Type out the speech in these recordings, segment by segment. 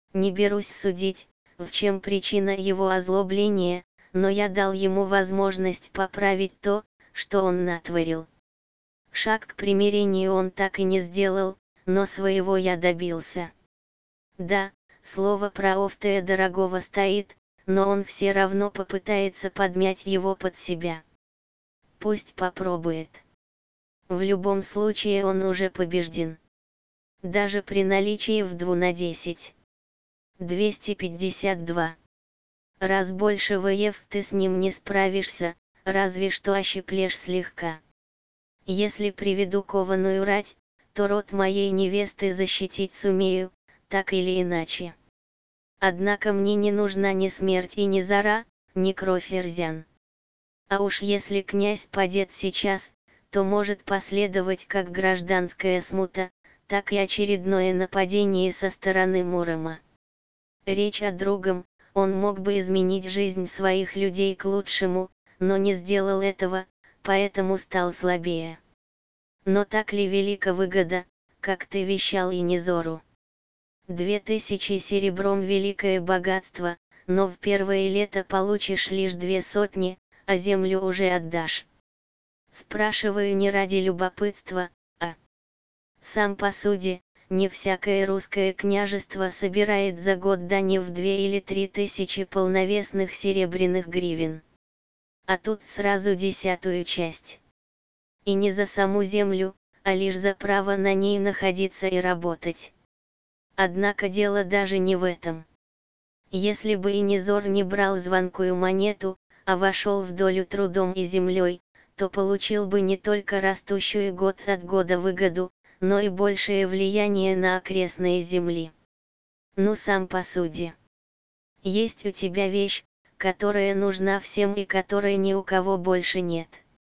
Не берусь судить, в чем причина его озлобления, но я дал ему возможность поправить то, что он натворил. Шаг к примирению он так и не сделал, но своего я добился. Да, слово про Офтея дорогого стоит, но он все равно попытается подмять его под себя. Пусть попробует. В любом случае он уже побежден. Даже при наличии в 2 на 10. 252. Раз больше ВЕФ ты с ним не справишься, разве что ощиплешь слегка. Если приведу кованую рать, то род моей невесты защитить сумею, так или иначе. Однако мне не нужна ни смерть и ни зара, ни кровь эрзян. А уж если князь падет сейчас, то может последовать как гражданская смута, так и очередное нападение со стороны Мурома. Речь о другом, он мог бы изменить жизнь своих людей к лучшему, но не сделал этого, поэтому стал слабее. Но так ли велика выгода, как ты вещал Инизору? 2000 серебром великое богатство, но в первое лето получишь лишь 200, а землю уже отдашь. Спрашиваю не ради любопытства, а сам посуди, не всякое русское княжество собирает за год дани в 2 или 3 тысячи полновесных серебряных гривен. А тут сразу 10-ую часть. И не за саму землю, а лишь за право на ней находиться и работать. Однако дело даже не в этом. Если бы Инизор не брал звонкую монету, а вошел в долю трудом и землей, то получил бы не только растущую год от года выгоду, но и большее влияние на окрестные земли. Ну сам посуди. Есть у тебя вещь, которая нужна всем и которой ни у кого больше нет.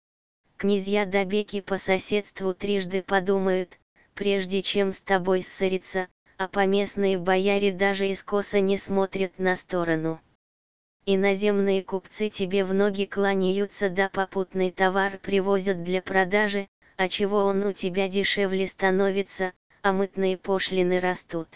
Князья да беки по соседству трижды подумают, прежде чем с тобой ссориться, а поместные бояре даже искоса не смотрят на сторону. Иноземные купцы тебе в ноги кланяются да попутный товар привозят для продажи, а чего он у тебя дешевле становится, а мытные пошлины растут.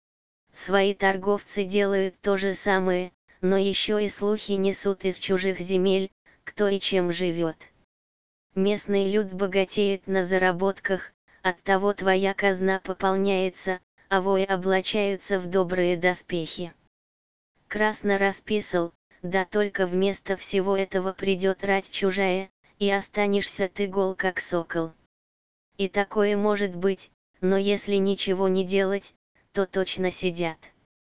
Свои торговцы делают то же самое, но еще и слухи несут из чужих земель, кто и чем живет. Местный люд богатеет на заработках, оттого твоя казна пополняется, а вои облачаются в добрые доспехи. Красно расписал, да только вместо всего этого придет рать чужая, и останешься ты гол как сокол. И такое может быть, но если ничего не делать, то точно сидят.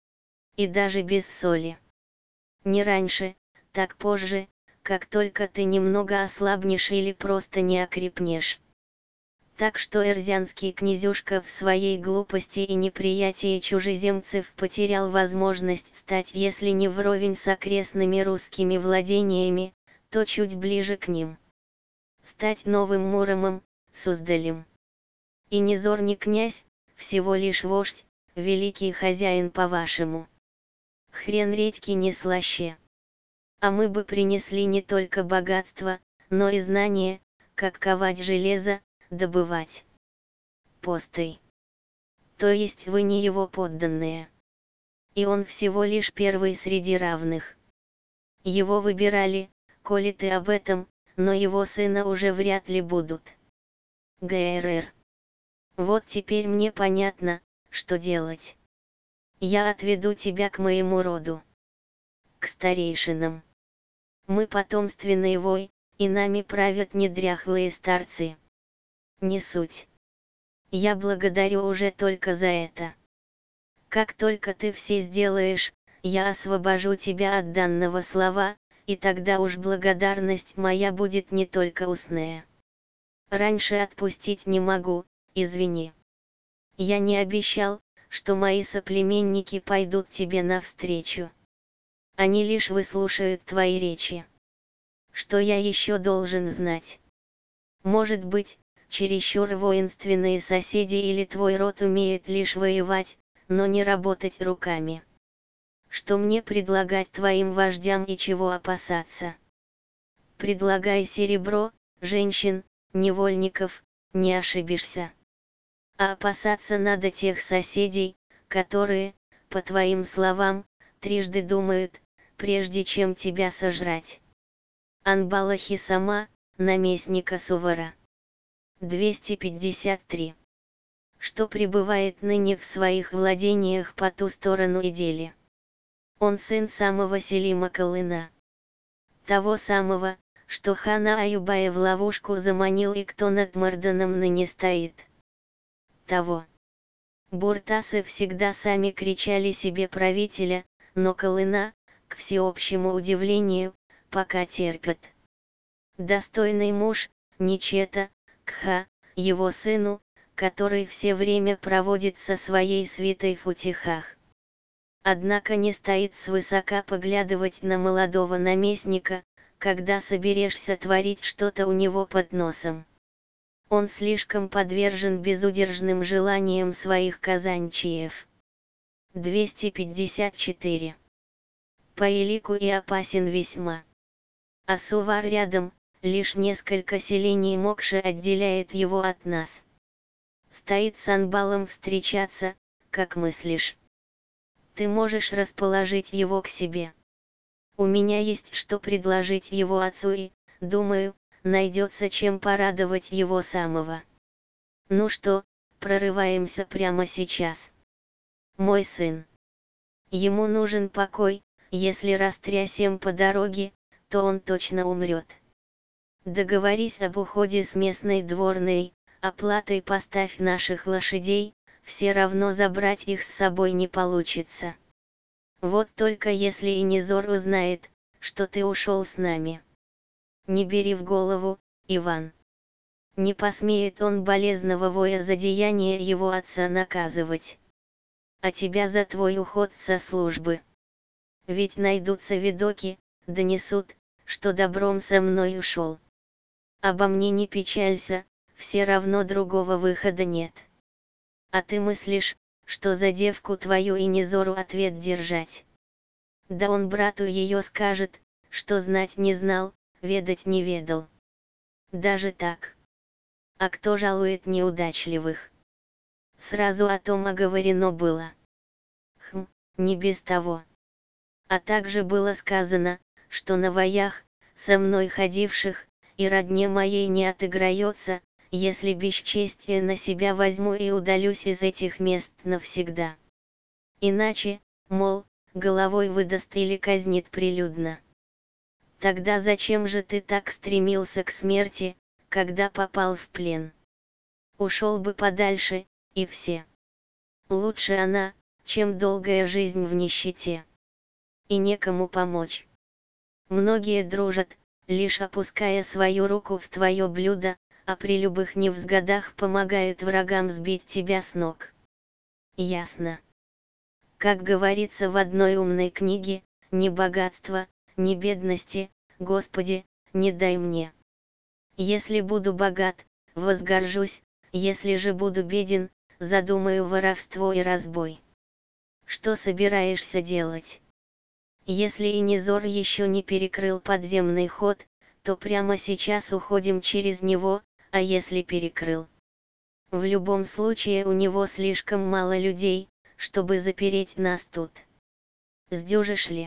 И даже без соли. Не раньше, так позже, как только ты немного ослабнешь или просто не окрепнешь. Так что эрзянский князюшка в своей глупости и неприятии чужеземцев потерял возможность стать если не вровень с окрестными русскими владениями, то чуть ближе к ним. Стать новым Муромом, Суздалем. И Низор не князь, всего лишь вождь, великий хозяин по-вашему. Хрен редьки не слаще. А мы бы принесли не только богатство, но и знание, как ковать железо, добывать. Постой. То есть вы не его подданные. И он всего лишь первый среди равных. Его выбирали, коли ты об этом, но его сына уже вряд ли будут. ГРР. Вот теперь мне понятно, что делать. Я отведу тебя к моему роду. К старейшинам. Мы потомственный вой, и нами правят не дряхлые старцы. Не суть. Я благодарю уже только за это. Как только ты все сделаешь, я освобожу тебя от данного слова, и тогда уж благодарность моя будет не только устная. Раньше отпустить не могу, извини. Я не обещал, что мои соплеменники пойдут тебе навстречу. Они лишь выслушают твои речи. Что я еще должен знать? Может быть, чересчур воинственные соседи или твой род умеет лишь воевать, но не работать руками. Что мне предлагать твоим вождям и чего опасаться? Предлагай серебро, женщин, невольников, не ошибешься. А опасаться надо тех соседей, которые, по твоим словам, трижды думают, прежде чем тебя сожрать. Анбалахи сама, наместника Сувара. 253. Что пребывает ныне в своих владениях по ту сторону Идели. Он сын самого Селима Колына. Того самого, что хана Аюбая в ловушку заманил и кто над Марданом ныне стоит. Того. Буртасы всегда сами кричали себе правителя, но Колына, к всеобщему удивлению, пока терпят. Достойный муж, Ничета, Кха, его сыну, который все время проводит со своей свитой в утехах. Однако не стоит свысока поглядывать на молодого наместника, когда соберешься творить что-то у него под носом. Он слишком подвержен безудержным желаниям своих казанчиев. 254. По элику и опасен весьма. А Сувар рядом, лишь несколько селений Мокши отделяет его от нас. Стоит с Анбалом встречаться, как мыслишь? Ты можешь расположить его к себе. У меня есть что предложить его отцу и, думаю, найдется чем порадовать его самого. Ну что, прорываемся прямо сейчас. Мой сын. Ему нужен покой, если растрясем по дороге, то он точно умрет. Договорись об уходе с местной дворной, оплатой поставь наших лошадей, все равно забрать их с собой не получится. Вот только если и Низор узнает, что ты ушел с нами. Не бери в голову, Иван. Не посмеет он болезного воя за деяние его отца наказывать. А тебя за твой уход со службы. Ведь найдутся видоки, донесут, что добром со мной ушел. Обо мне не печалься, все равно другого выхода нет. А ты мыслишь, что за девку твою и Низору ответ держать? Да он брату ее скажет, что знать не знал, ведать не ведал. Даже так. А кто жалует неудачливых? Сразу о том оговорено было. Не без того. А также было сказано, что на воях, со мной ходивших, и родне моей не отыграется, если бесчестие на себя возьму и удалюсь из этих мест навсегда. Иначе, мол, головой выдаст или казнит прилюдно. Тогда зачем же ты так стремился к смерти, когда попал в плен? Ушел бы подальше, и все. Лучше она, чем долгая жизнь в нищете. И некому помочь. Многие дружат, лишь опуская свою руку в твое блюдо, а при любых невзгодах помогают врагам сбить тебя с ног. Ясно. Как говорится в одной умной книге, ни богатства, ни бедности, Господи, не дай мне. Если буду богат, возгоржусь, если же буду беден, задумаю воровство и разбой. Что собираешься делать? Если и Низор еще не перекрыл подземный ход, то прямо сейчас уходим через него, а если перекрыл? В любом случае у него слишком мало людей, чтобы запереть нас тут. Сдюжишь ли?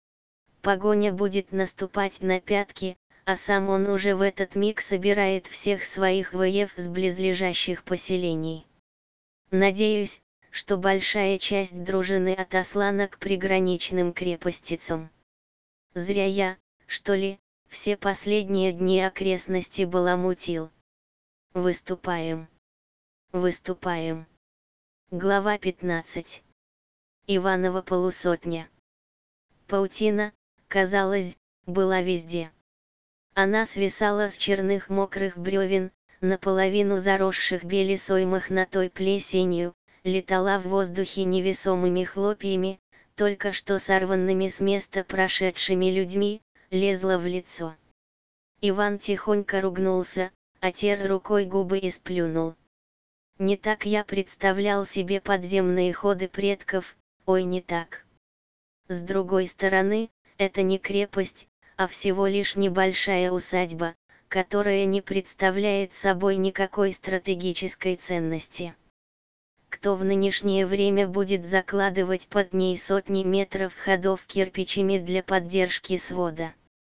Погоня будет наступать на пятки, а сам он уже в этот миг собирает всех своих воев с близлежащих поселений. Надеюсь, что большая часть дружины отослана к приграничным крепостицам. Зря я, что ли, все последние дни окрестности баламутил. Выступаем. Выступаем. Глава 15. Иванова полусотня. Паутина, казалось, была везде. Она свисала с черных мокрых бревен, наполовину заросших белесой мохнатой плесенью, летала в воздухе невесомыми хлопьями, только что сорванными с места прошедшими людьми, лезла в лицо. Иван тихонько ругнулся, отер рукой губы и сплюнул. Не так я представлял себе подземные ходы предков, ой, не так. С другой стороны, это не крепость, а всего лишь небольшая усадьба, которая не представляет собой никакой стратегической ценности. кто в нынешнее время будет закладывать под ней сотни метров ходов кирпичами для поддержки свода.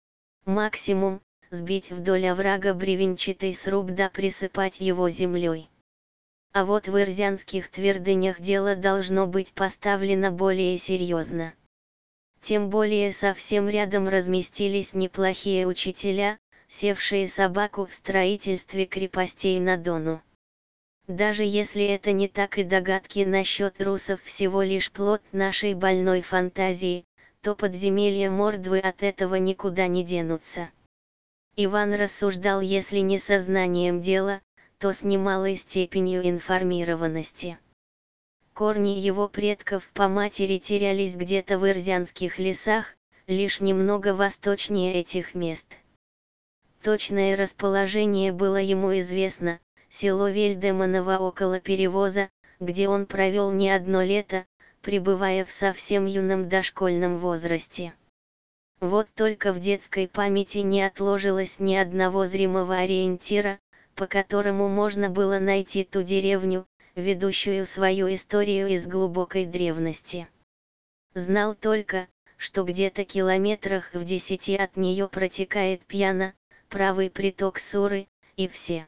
Максимум – сбить вдоль оврага бревенчатый сруб да присыпать его землей. А вот в ирзянских твердынях дело должно быть поставлено более серьезно. Тем более совсем рядом разместились неплохие учителя, севшие собаку в строительстве крепостей на Дону. Даже если это не так и догадки насчет русов всего лишь плод нашей больной фантазии, то подземелья Мордвы от этого никуда не денутся. Иван рассуждал если не сознанием дела, то с немалой степенью информированности. Корни его предков по матери терялись где-то в ирзянских лесах, лишь немного восточнее этих мест. Точное расположение было ему известно: село Вельдемоново около Перевоза, где он провел не одно лето, пребывая в совсем юном дошкольном возрасте. Вот только в детской памяти не отложилось ни одного зримого ориентира, по которому можно было найти ту деревню, ведущую свою историю из глубокой древности. Знал только, что где-то километрах в 10 от нее протекает Пьяна, правый приток Суры, и все.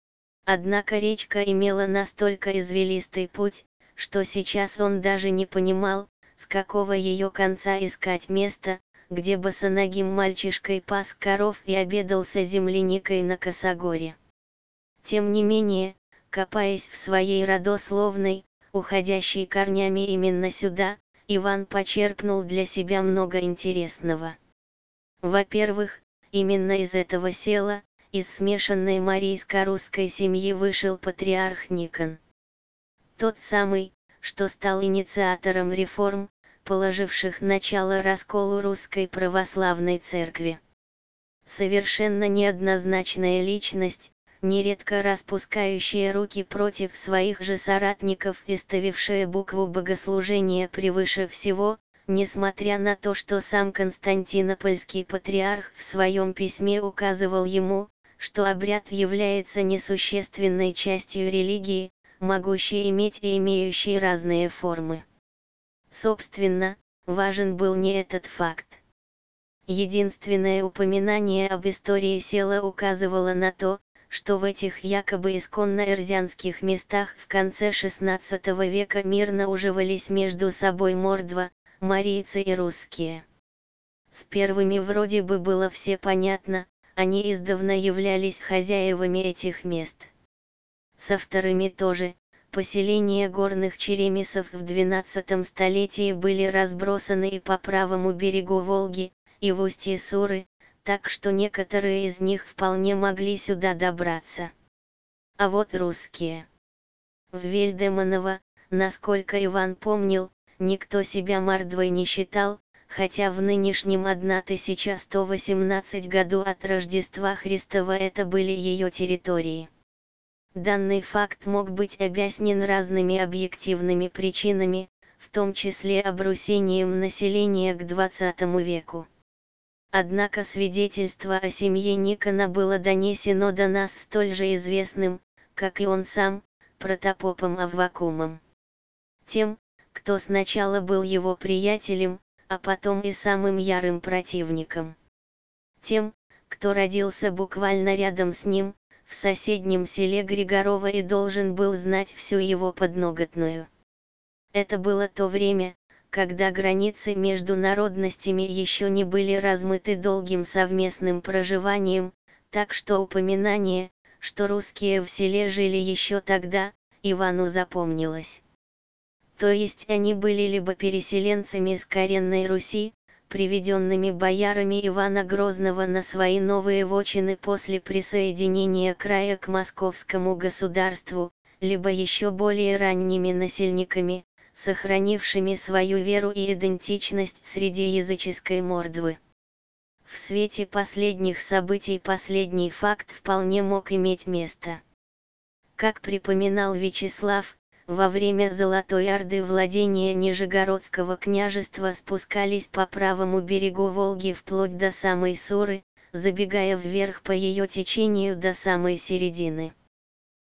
Однако речка имела настолько извилистый путь, что сейчас он даже не понимал, с какого ее конца искать место, где босоногим мальчишкой пас коров и обедался земляникой на косогоре. Тем не менее, копаясь в своей родословной, уходящей корнями именно сюда, Иван почерпнул для себя много интересного. Во-первых, именно из этого села, из смешанной марийско-русской семьи вышел патриарх Никон. Тот самый, что стал инициатором реформ, положивших начало расколу русской православной церкви. Совершенно неоднозначная личность, нередко распускающая руки против своих же соратников и ставившая букву богослужения превыше всего, несмотря на то, что сам Константинопольский патриарх в своем письме указывал ему, что обряд является несущественной частью религии, могущей иметь и имеющей разные формы. Собственно, важен был не этот факт. Единственное упоминание об истории села указывало на то, что в этих якобы исконно эрзянских местах в конце XVI века мирно уживались между собой мордва, марийцы и русские. С первыми вроде бы было все понятно, они издавна являлись хозяевами этих мест. Со вторыми тоже. Поселения горных черемисов в XII столетии были разбросаны и по правому берегу Волги, и в устье Суры, так что некоторые из них вполне могли сюда добраться. А вот русские. В Вельдемоново, насколько Иван помнил, никто себя мордвой не считал, хотя в нынешнем 1118 году от Рождества Христова это были ее территории. Данный факт мог быть объяснен разными объективными причинами, в том числе обрусением населения к XX веку. Однако свидетельство о семье Никона было донесено до нас столь же известным, как и он сам, протопопом Аввакумом. Тем, кто сначала был его приятелем, а потом и самым ярым противником. Тем, кто родился буквально рядом с ним, в соседнем селе Григорова и должен был знать всю его подноготную. Это было то время, когда границы между народностями еще не были размыты долгим совместным проживанием, так что упоминание, что русские в селе жили еще тогда, Ивану запомнилось. То есть они были либо переселенцами с коренной Руси, приведенными боярами Ивана Грозного на свои новые вотчины после присоединения края к московскому государству, либо еще более ранними насельниками, сохранившими свою веру и идентичность среди языческой мордвы. В свете последних событий последний факт вполне мог иметь место. Как припоминал Вячеслав, во время Золотой Орды владения Нижегородского княжества спускались по правому берегу Волги вплоть до самой Суры, забегая вверх по ее течению до самой середины.